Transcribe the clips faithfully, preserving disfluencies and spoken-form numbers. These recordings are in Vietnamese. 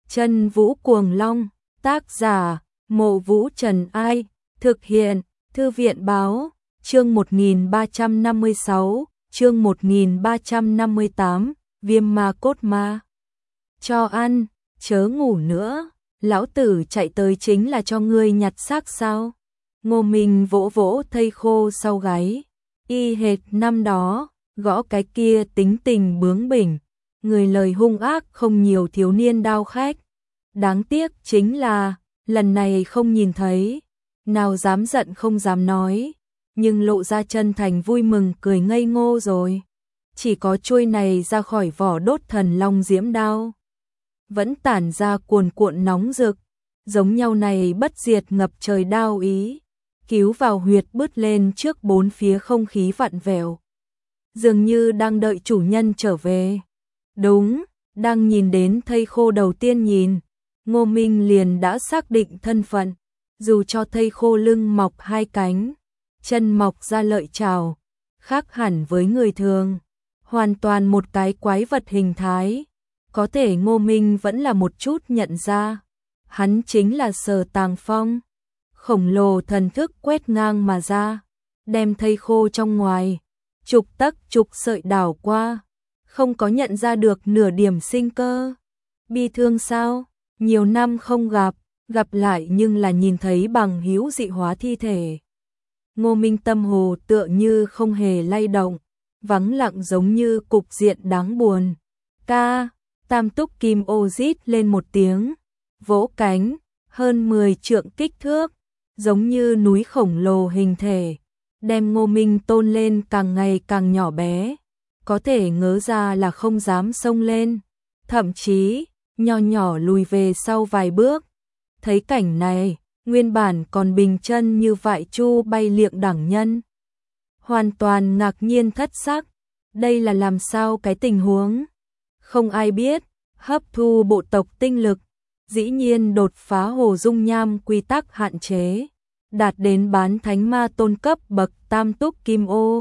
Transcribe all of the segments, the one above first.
Chân Vũ Cuồng Long, tác giả, Mộ Vũ Trần Ai, thực hiện, Thư viện Báo, chương một nghìn ba trăm năm mươi sáu, chương một nghìn ba trăm năm mươi tám, Viêm Ma Cốt Ma. Cho ăn, chớ ngủ nữa, lão tử chạy tới chính là cho ngươi nhặt xác sao? Ngô Minh vỗ vỗ thây khô sau gáy, y hệt năm đó, gõ cái kia tính tình bướng bỉnh, người lời hung ác không nhiều thiếu niên đao khách. Đáng tiếc chính là, lần này không nhìn thấy, nào dám giận không dám nói, nhưng lộ ra chân thành vui mừng cười ngây ngô rồi. Chỉ có chuôi này ra khỏi vỏ đốt thần long diễm đao, vẫn tản ra cuồn cuộn nóng rực, giống nhau này bất diệt ngập trời đao ý, cứu vào huyệt bứt lên trước bốn phía không khí vặn vẹo, dường như đang đợi chủ nhân trở về. Đúng, đang nhìn đến thây khô đầu tiên nhìn, Ngô Minh liền đã xác định thân phận, dù cho thây khô lưng mọc hai cánh, chân mọc ra lợi chảo, khác hẳn với người thường, hoàn toàn một cái quái vật hình thái, có thể Ngô Minh vẫn là một chút nhận ra, hắn chính là Sở Tàng Phong. Khổng lồ thần thức quét ngang mà ra, đem thây khô trong ngoài, chục tấc chục sợi đảo qua, không có nhận ra được nửa điểm sinh cơ. Bi thương sao? Nhiều năm không gặp, gặp lại nhưng là nhìn thấy bằng hữu dị hóa thi thể. Ngô Minh tâm hồ tựa như không hề lay động, vắng lặng giống như cục diện đáng buồn. Ca, Tam Túc Kim ô rít lên một tiếng, vỗ cánh, hơn mười trượng kích thước, giống như núi khổng lồ hình thể, đem Ngô Minh tôn lên càng ngày càng nhỏ bé, có thể ngớ ra là không dám xông lên, thậm chí nho nhỏ lùi về sau vài bước. Thấy cảnh này, nguyên bản còn bình chân như vại chu bay liệng đẳng nhân, hoàn toàn ngạc nhiên thất sắc, đây là làm sao cái tình huống? Không ai biết, hấp thu bộ tộc tinh lực, dĩ nhiên đột phá hồ dung nham quy tắc hạn chế, đạt đến bán thánh ma tôn cấp bậc Tam Túc Kim ô.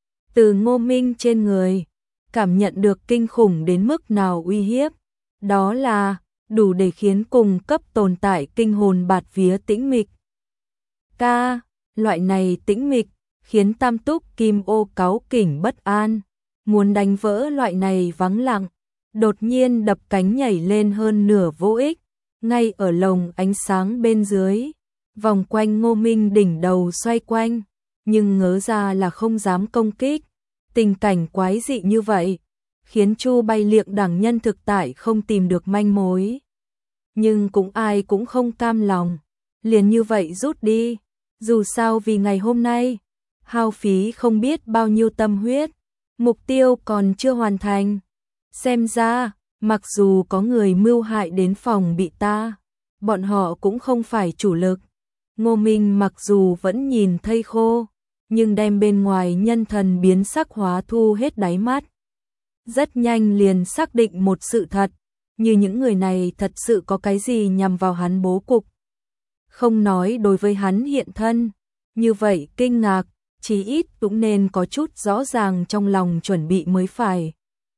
Từ Ngô Minh trên người, cảm nhận được kinh khủng đến mức nào uy hiếp, đó là đủ để khiến cùng cấp tồn tại kinh hồn bạt vía tĩnh mịch. Ca, loại này tĩnh mịch, khiến Tam Túc Kim ô cáu kỉnh bất an, muốn đánh vỡ loại này vắng lặng, đột nhiên đập cánh nhảy lên hơn nửa vô ích, ngay ở lồng ánh sáng bên dưới, vòng quanh Ngô Minh đỉnh đầu xoay quanh, nhưng ngớ ra là không dám công kích. Tình cảnh quái dị như vậy, khiến Chu bay liệng đẳng nhân thực tại không tìm được manh mối. Nhưng cũng ai cũng không cam lòng, liền như vậy rút đi, dù sao vì ngày hôm nay, hao phí không biết bao nhiêu tâm huyết, mục tiêu còn chưa hoàn thành. Xem ra, mặc dù có người mưu hại đến phòng bị ta, bọn họ cũng không phải chủ lực. Ngô Minh mặc dù vẫn nhìn thây khô, nhưng đem bên ngoài nhân thần biến sắc hóa thu hết đáy mắt. Rất nhanh liền xác định một sự thật, như những người này thật sự có cái gì nhằm vào hắn bố cục. Không nói đối với hắn hiện thân, như vậy kinh ngạc, chí ít cũng nên có chút rõ ràng trong lòng chuẩn bị mới phải.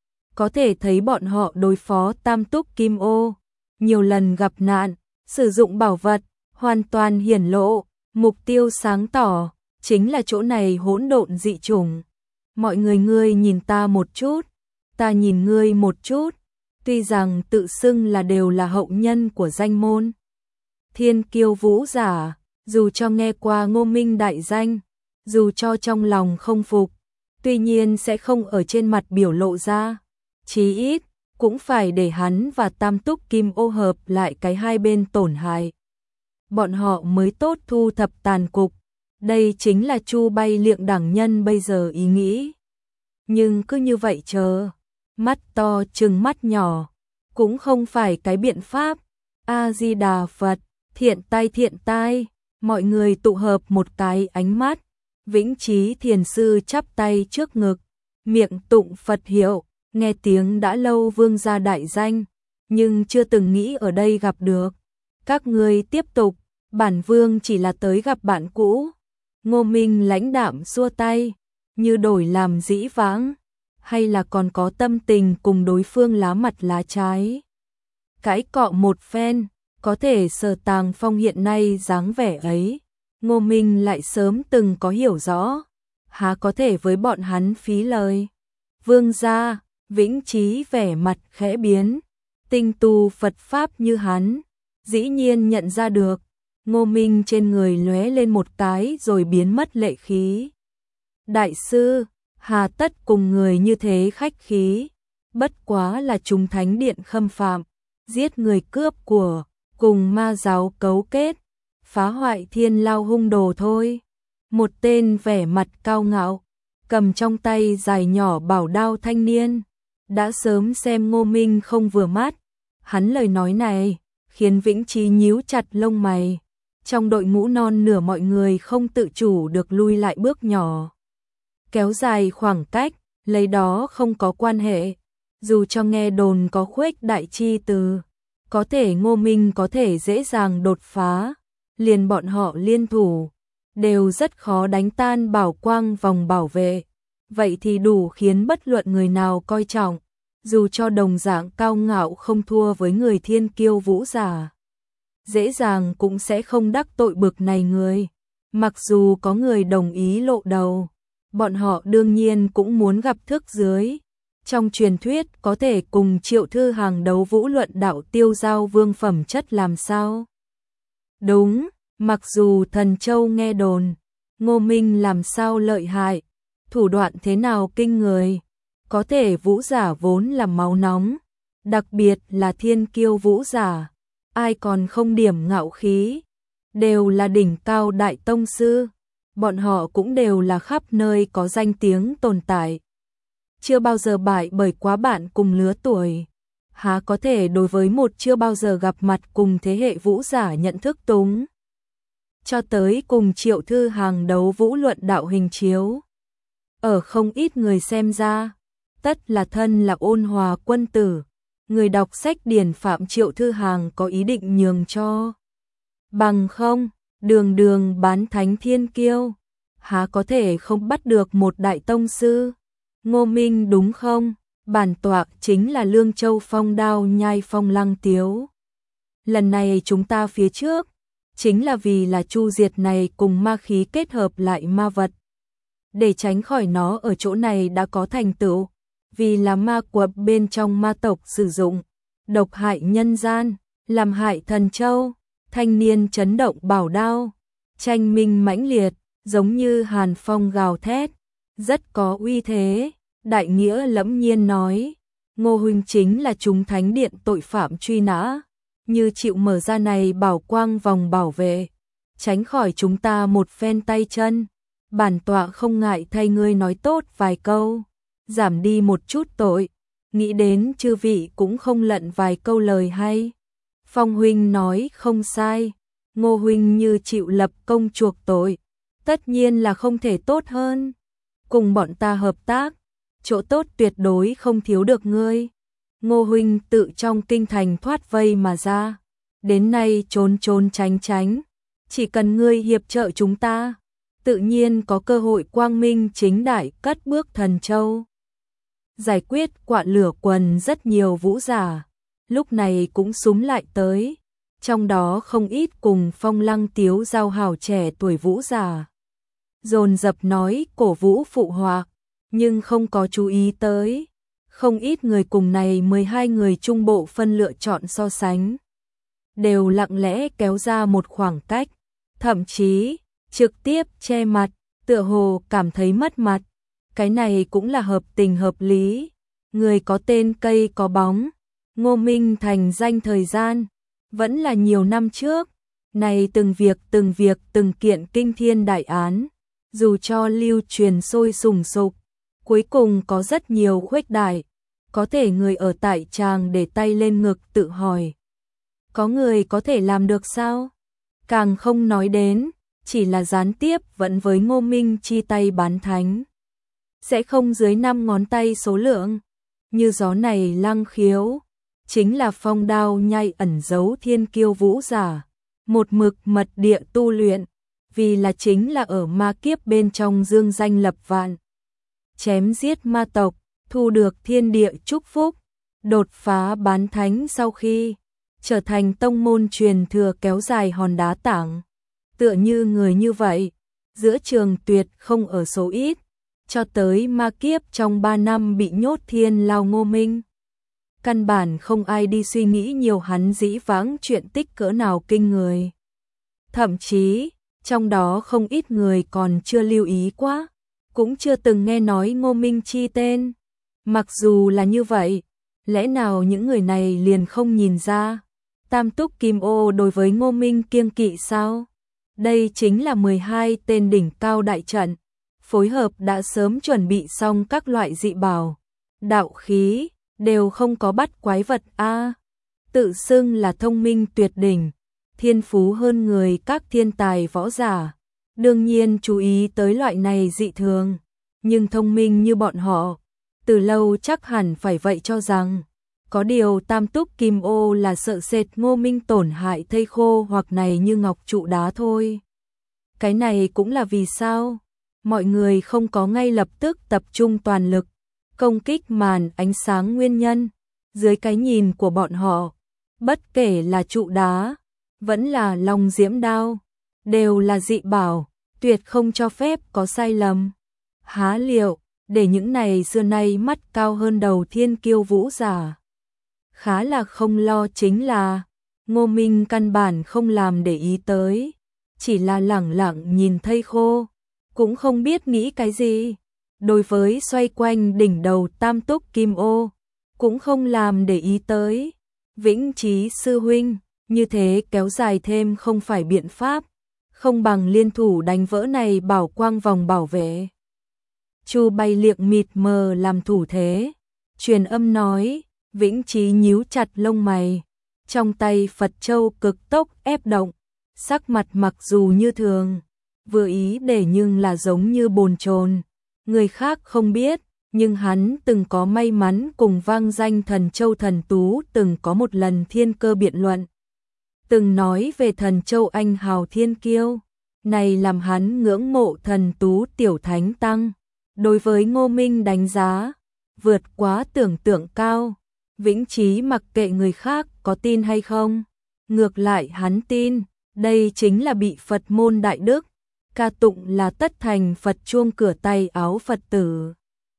Có thể thấy bọn họ đối phó Tam Túc Kim ô, nhiều lần gặp nạn, sử dụng bảo vật, hoàn toàn hiển lộ, mục tiêu sáng tỏ, chính là chỗ này hỗn độn dị chủng. Mọi người ngươi nhìn ta một chút, ta nhìn ngươi một chút, tuy rằng tự xưng là đều là hậu nhân của danh môn Thiên Kiêu Vũ giả, dù cho nghe qua Ngô Minh đại danh, dù cho trong lòng không phục, tuy nhiên sẽ không ở trên mặt biểu lộ ra, chí ít cũng phải để hắn và Tam Túc Kim ô hợp lại cái hai bên tổn hại, bọn họ mới tốt thu thập tàn cục. Đây chính là Chu bay liệng đẳng nhân bây giờ ý nghĩ. Nhưng cứ như vậy chờ, mắt to trừng mắt nhỏ, cũng không phải cái biện pháp. A-di-đà Phật, thiện tai thiện tai, mọi người tụ hợp một cái ánh mắt. Vĩnh Chí Thiền Sư chắp tay trước ngực, miệng tụng Phật hiệu, nghe tiếng đã lâu vương gia đại danh, nhưng chưa từng nghĩ ở đây gặp được. Các ngươi tiếp tục, bản vương chỉ là tới gặp bạn cũ. Ngô Minh lãnh đạm xua tay, như đổi làm dĩ vãng, hay là còn có tâm tình cùng đối phương lá mặt lá trái. cãi cọ một phen, có thể Sở Tàng Phong hiện nay dáng vẻ ấy, Ngô Minh lại sớm từng có hiểu rõ, há có thể với bọn hắn phí lời. Vương gia, Vĩnh Chí vẻ mặt khẽ biến, tinh tu Phật Pháp như hắn, dĩ nhiên nhận ra được, Ngô Minh trên người lóe lên một cái rồi biến mất lệ khí. Đại sư, hà tất cùng người như thế khách khí, bất quá là chúng thánh điện khâm phạm, giết người cướp của, cùng ma giáo cấu kết, phá hoại thiên lao hung đồ thôi. Một tên vẻ mặt cao ngạo, cầm trong tay dài nhỏ bảo đao thanh niên, đã sớm xem Ngô Minh không vừa mắt, hắn lời nói này khiến Vĩnh Chí nhíu chặt lông mày. Trong đội ngũ non nửa mọi người không tự chủ được lui lại bước nhỏ, kéo dài khoảng cách, lấy đó không có quan hệ, dù cho nghe đồn có khuếch đại chi từ, có thể Ngô Minh có thể dễ dàng đột phá, liền bọn họ liên thủ, đều rất khó đánh tan bảo quang vòng bảo vệ, vậy thì đủ khiến bất luận người nào coi trọng, dù cho đồng dạng cao ngạo không thua với người thiên kiêu vũ giả, dễ dàng cũng sẽ không đắc tội bực này người. Mặc dù có người đồng ý lộ đầu, bọn họ đương nhiên cũng muốn gặp thức dưới. Trong truyền thuyết có thể cùng Triệu Thư Hàng đấu vũ luận đạo tiêu giao vương phẩm chất làm sao? Đúng, mặc dù Thần Châu nghe đồn, Ngô Minh làm sao lợi hại, thủ đoạn thế nào kinh người, có thể vũ giả vốn là máu nóng, đặc biệt là thiên kiêu vũ giả, ai còn không điểm ngạo khí, đều là đỉnh cao đại tông sư, bọn họ cũng đều là khắp nơi có danh tiếng tồn tại. Chưa bao giờ bại bởi quá bạn cùng lứa tuổi, há có thể đối với một chưa bao giờ gặp mặt cùng thế hệ vũ giả nhận thức túng. Cho tới cùng Triệu Thư Hàng đấu vũ luận đạo hình chiếu, ở không ít người xem ra, tất là thân là ôn hòa quân tử, người đọc sách điển phạm Triệu Thư Hàng có ý định nhường cho. Bằng không, đường đường bán thánh thiên kiêu, há có thể không bắt được một đại tông sư. Ngô Minh đúng không? Bản tọa chính là Lương Châu Phong Đao Nhai Phong Lăng Tiếu. Lần này chúng ta phía trước, chính là vì là chu diệt này cùng ma khí kết hợp lại ma vật. Để tránh khỏi nó ở chỗ này đã có thành tựu, vì là ma quật bên trong ma tộc sử dụng, độc hại nhân gian, làm hại Thần Châu. Thanh niên chấn động bảo đao, tranh minh mãnh liệt, giống như hàn phong gào thét, rất có uy thế. Đại nghĩa lẫm nhiên nói, Ngô huynh chính là chúng thánh điện tội phạm truy nã, như chịu mở ra này bảo quang vòng bảo vệ, tránh khỏi chúng ta một phen tay chân, bản tọa không ngại thay ngươi nói tốt vài câu, giảm đi một chút tội, nghĩ đến chư vị cũng không lận vài câu lời hay. Phong huynh nói không sai, Ngô huynh như chịu lập công chuộc tội, tất nhiên là không thể tốt hơn. Cùng bọn ta hợp tác, chỗ tốt tuyệt đối không thiếu được ngươi. Ngô huynh tự trong kinh thành thoát vây mà ra, đến nay trốn trốn tránh tránh, chỉ cần ngươi hiệp trợ chúng ta, tự nhiên có cơ hội quang minh chính đại cất bước Thần Châu. Giải quyết quạ lửa quần rất nhiều vũ giả, lúc này cũng xúm lại tới, trong đó không ít cùng Phong Lăng Tiếu giao hảo trẻ tuổi vũ giả. Dồn dập nói cổ vũ phụ họa, nhưng không có chú ý tới, không ít người cùng này mười hai người trung bộ phân lựa chọn so sánh, đều lặng lẽ kéo ra một khoảng cách, thậm chí trực tiếp che mặt, tựa hồ cảm thấy mất mặt. Cái này cũng là hợp tình hợp lý, người có tên cây có bóng. Ngô Minh thành danh thời gian, vẫn là nhiều năm trước, này từng việc từng việc từng kiện kinh thiên đại án, dù cho lưu truyền sôi sùng sục, cuối cùng có rất nhiều khuếch đại, có thể người ở tại tràng để tay lên ngực tự hỏi. Có người có thể làm được sao? Càng không nói đến, chỉ là gián tiếp vẫn với Ngô Minh chi tay bán thánh. Sẽ không dưới năm ngón tay số lượng, như gió này Lăng Khiếu. Chính là Phong Đao Nhai ẩn giấu thiên kiêu vũ giả, một mực mật địa tu luyện, vì là chính là ở ma kiếp bên trong dương danh lập vạn. Chém giết ma tộc, thu được thiên địa chúc phúc, đột phá bán thánh sau khi trở thành tông môn truyền thừa kéo dài hòn đá tảng. Tựa như người như vậy, giữa trường tuyệt không ở số ít, cho tới ma kiếp trong ba năm bị nhốt thiên lao Ngô Minh. Căn bản không ai đi suy nghĩ nhiều hắn dĩ vãng chuyện tích cỡ nào kinh người. Thậm chí, trong đó không ít người còn chưa lưu ý quá, cũng chưa từng nghe nói Ngô Minh chi tên. Mặc dù là như vậy, lẽ nào những người này liền không nhìn ra, Tam Túc Kim Ô đối với Ngô Minh kiêng kỵ sao? Đây chính là mười hai tên đỉnh cao đại trận, phối hợp đã sớm chuẩn bị xong các loại dị bảo, đạo khí, đều không có bắt quái vật a. Tự xưng là thông minh tuyệt đỉnh, thiên phú hơn người các thiên tài võ giả, đương nhiên chú ý tới loại này dị thường, nhưng thông minh như bọn họ, từ lâu chắc hẳn phải vậy cho rằng, có điều Tam Túc Kim Ô là sợ sệt Ngô Minh tổn hại thây khô hoặc này như ngọc trụ đá thôi. Cái này cũng là vì sao? Mọi người không có ngay lập tức tập trung toàn lực, công kích màn ánh sáng nguyên nhân. Dưới cái nhìn của bọn họ, bất kể là trụ đá, vẫn là long diễm đao, đều là dị bảo, tuyệt không cho phép có sai lầm. Há liệu, để những này xưa nay mắt cao hơn đầu thiên kiêu vũ giả. Khá là không lo chính là, Ngô Minh căn bản không làm để ý tới, chỉ là lẳng lặng nhìn thây khô, cũng không biết nghĩ cái gì. Đối với xoay quanh đỉnh đầu Tam Túc Kim Ô, cũng không làm để ý tới. Vĩnh Chí sư huynh, như thế kéo dài thêm không phải biện pháp, không bằng liên thủ đánh vỡ này bảo quang vòng bảo vệ. Chu Bay liệng mịt mờ làm thủ thế, truyền âm nói. Vĩnh Chí nhíu chặt lông mày, trong tay Phật Châu cực tốc ép động, sắc mặt mặc dù như thường, vừa ý để nhưng là giống như bồn chồn. Người khác không biết, nhưng hắn từng có may mắn cùng vang danh Thần Châu Thần Tú từng có một lần thiên cơ biện luận. Từng nói về Thần Châu anh hào thiên kiêu, này làm hắn ngưỡng mộ Thần Tú tiểu thánh tăng. Đối với Ngô Minh đánh giá, vượt quá tưởng tượng cao. Vĩnh Chí mặc kệ người khác có tin hay không, ngược lại hắn tin, đây chính là bị Phật môn đại đức, ca tụng là tất thành Phật chuông cửa tay áo Phật tử.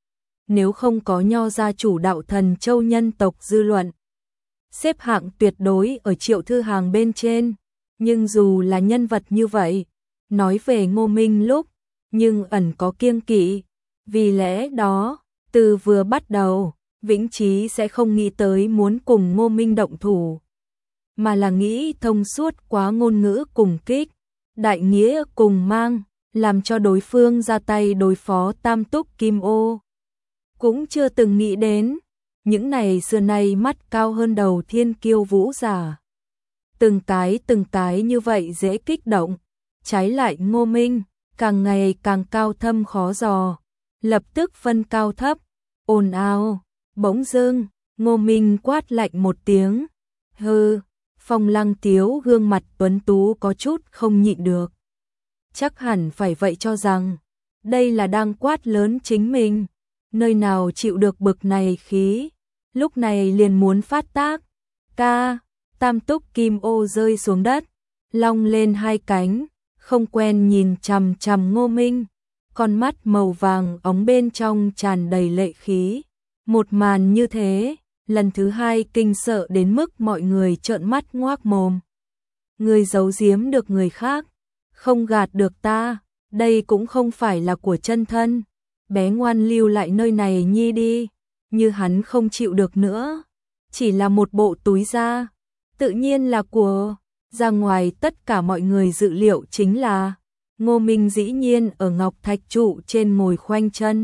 Nếu không có nho gia chủ đạo Thần Châu nhân tộc dư luận, xếp hạng tuyệt đối ở triệu thư hàng bên trên, nhưng dù là nhân vật như vậy, nói về Ngô Minh lúc, nhưng ẩn có kiêng kỵ, vì lẽ đó, từ vừa bắt đầu, Vĩnh Chí sẽ không nghĩ tới muốn cùng Ngô Minh động thủ, mà là nghĩ thông suốt quá ngôn ngữ cùng kích, đại nghĩa cùng mang, làm cho đối phương ra tay đối phó Tam Túc Kim Ô. Cũng chưa từng nghĩ đến, những này xưa nay mắt cao hơn đầu thiên kiêu vũ giả. Từng cái từng cái như vậy dễ kích động, trái lại Ngô Minh, càng ngày càng cao thâm khó dò, lập tức phân cao thấp, ồn ào. Bỗng dưng, Ngô Minh quát lạnh một tiếng, hừ. Phong Lăng Tiếu gương mặt tuấn tú có chút không nhịn được. Chắc hẳn phải vậy cho rằng, đây là đang quát lớn chính mình, nơi nào chịu được bực này khí, lúc này liền muốn phát tác. Ca, Tam Túc Kim Ô rơi xuống đất, long lên hai cánh, không quen nhìn chằm chằm Ngô Minh, con mắt màu vàng óng bên trong tràn đầy lệ khí. Một màn như thế, lần thứ hai kinh sợ đến mức mọi người trợn mắt ngoác mồm. Người giấu giếm được người khác, không gạt được ta, đây cũng không phải là của chân thân. Bé ngoan lưu lại nơi này nhi đi, như hắn không chịu được nữa. Chỉ là một bộ túi da, tự nhiên là của, ra ngoài tất cả mọi người dự liệu chính là, Ngô Minh dĩ nhiên ở ngọc thạch trụ trên ngồi khoanh chân.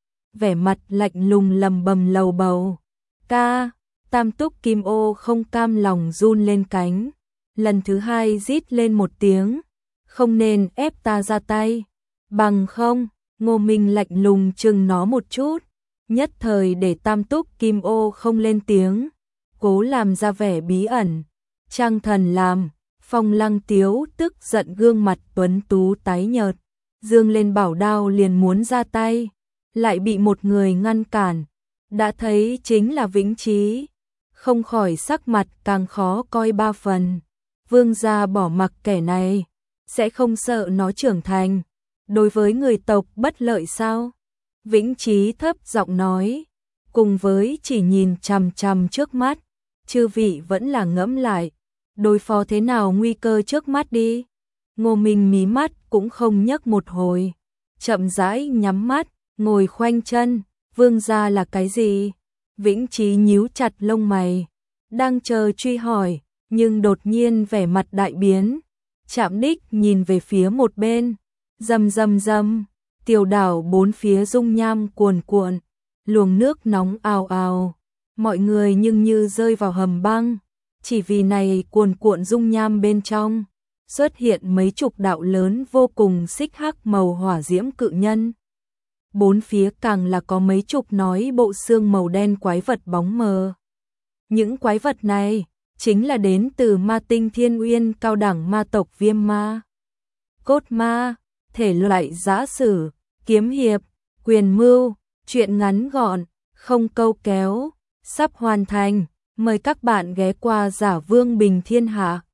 Vẻ mặt lạnh lùng lầm bầm lầu bầu. Ca, Tam Túc Kim Ô không cam lòng run lên cánh, lần thứ hai rít lên một tiếng, không nên ép ta ra tay, bằng không. Ngô Minh lạnh lùng chừng nó một chút, nhất thời để Tam Túc Kim Ô không lên tiếng, cố làm ra vẻ bí ẩn. Trang thần làm, Phong Lăng Tiếu tức giận gương mặt tuấn tú tái nhợt, dương lên bảo đao liền muốn ra tay, lại bị một người ngăn cản, đã thấy chính là Vĩnh Chí. không khỏi sắc mặt càng khó coi ba phần. Vương gia bỏ mặc kẻ này, sẽ không sợ nó trưởng thành, đối với người tộc bất lợi sao? Vĩnh Chí thấp giọng nói, cùng với chỉ nhìn chằm chằm trước mắt, chư vị vẫn là ngẫm lại, đối phó thế nào nguy cơ trước mắt đi. Ngô Minh mí mắt cũng không nhấc một hồi, chậm rãi nhắm mắt, ngồi khoanh chân. Vương gia là cái gì? Vĩnh Chí nhíu chặt lông mày, đang chờ truy hỏi, nhưng đột nhiên vẻ mặt đại biến. Trạm Đích nhìn về phía một bên, rầm rầm rầm, tiểu đảo bốn phía dung nham cuồn cuộn, luồng nước nóng ào ào, mọi người nhưng như rơi vào hầm băng, chỉ vì này cuồn cuộn dung nham bên trong xuất hiện mấy chục đạo lớn vô cùng xích hắc màu hỏa diễm cự nhân. Bốn phía càng là có mấy chục nói bộ xương màu đen quái vật bóng mờ. Những quái vật này chính là đến từ ma tinh Thiên Uyên cao đẳng ma tộc Viêm Ma. Cốt ma, thể loại giã sử, kiếm hiệp, quyền mưu, truyện ngắn gọn, không câu kéo, sắp hoàn thành, mời các bạn ghé qua Giả Vương Bình Thiên Hạ.